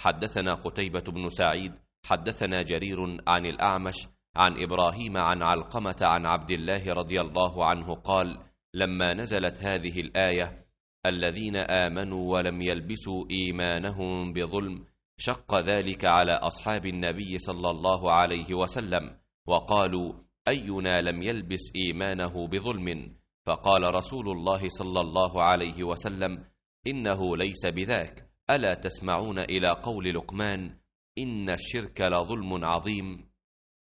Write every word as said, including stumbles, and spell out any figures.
حدثنا قتيبة بن سعيد حدثنا جرير عن الأعمش عن إبراهيم عن علقمة عن عبد الله رضي الله عنه قال: لما نزلت هذه الآية الذين آمنوا ولم يلبسوا إيمانهم بظلم شق ذلك على أصحاب النبي صلى الله عليه وسلم، وقالوا: أينا لم يلبس إيمانه بظلم؟ فقال رسول الله صلى الله عليه وسلم: إنه ليس بذاك، ألا تسمعون إلى قول لقمان: إن الشرك لظلم عظيم؟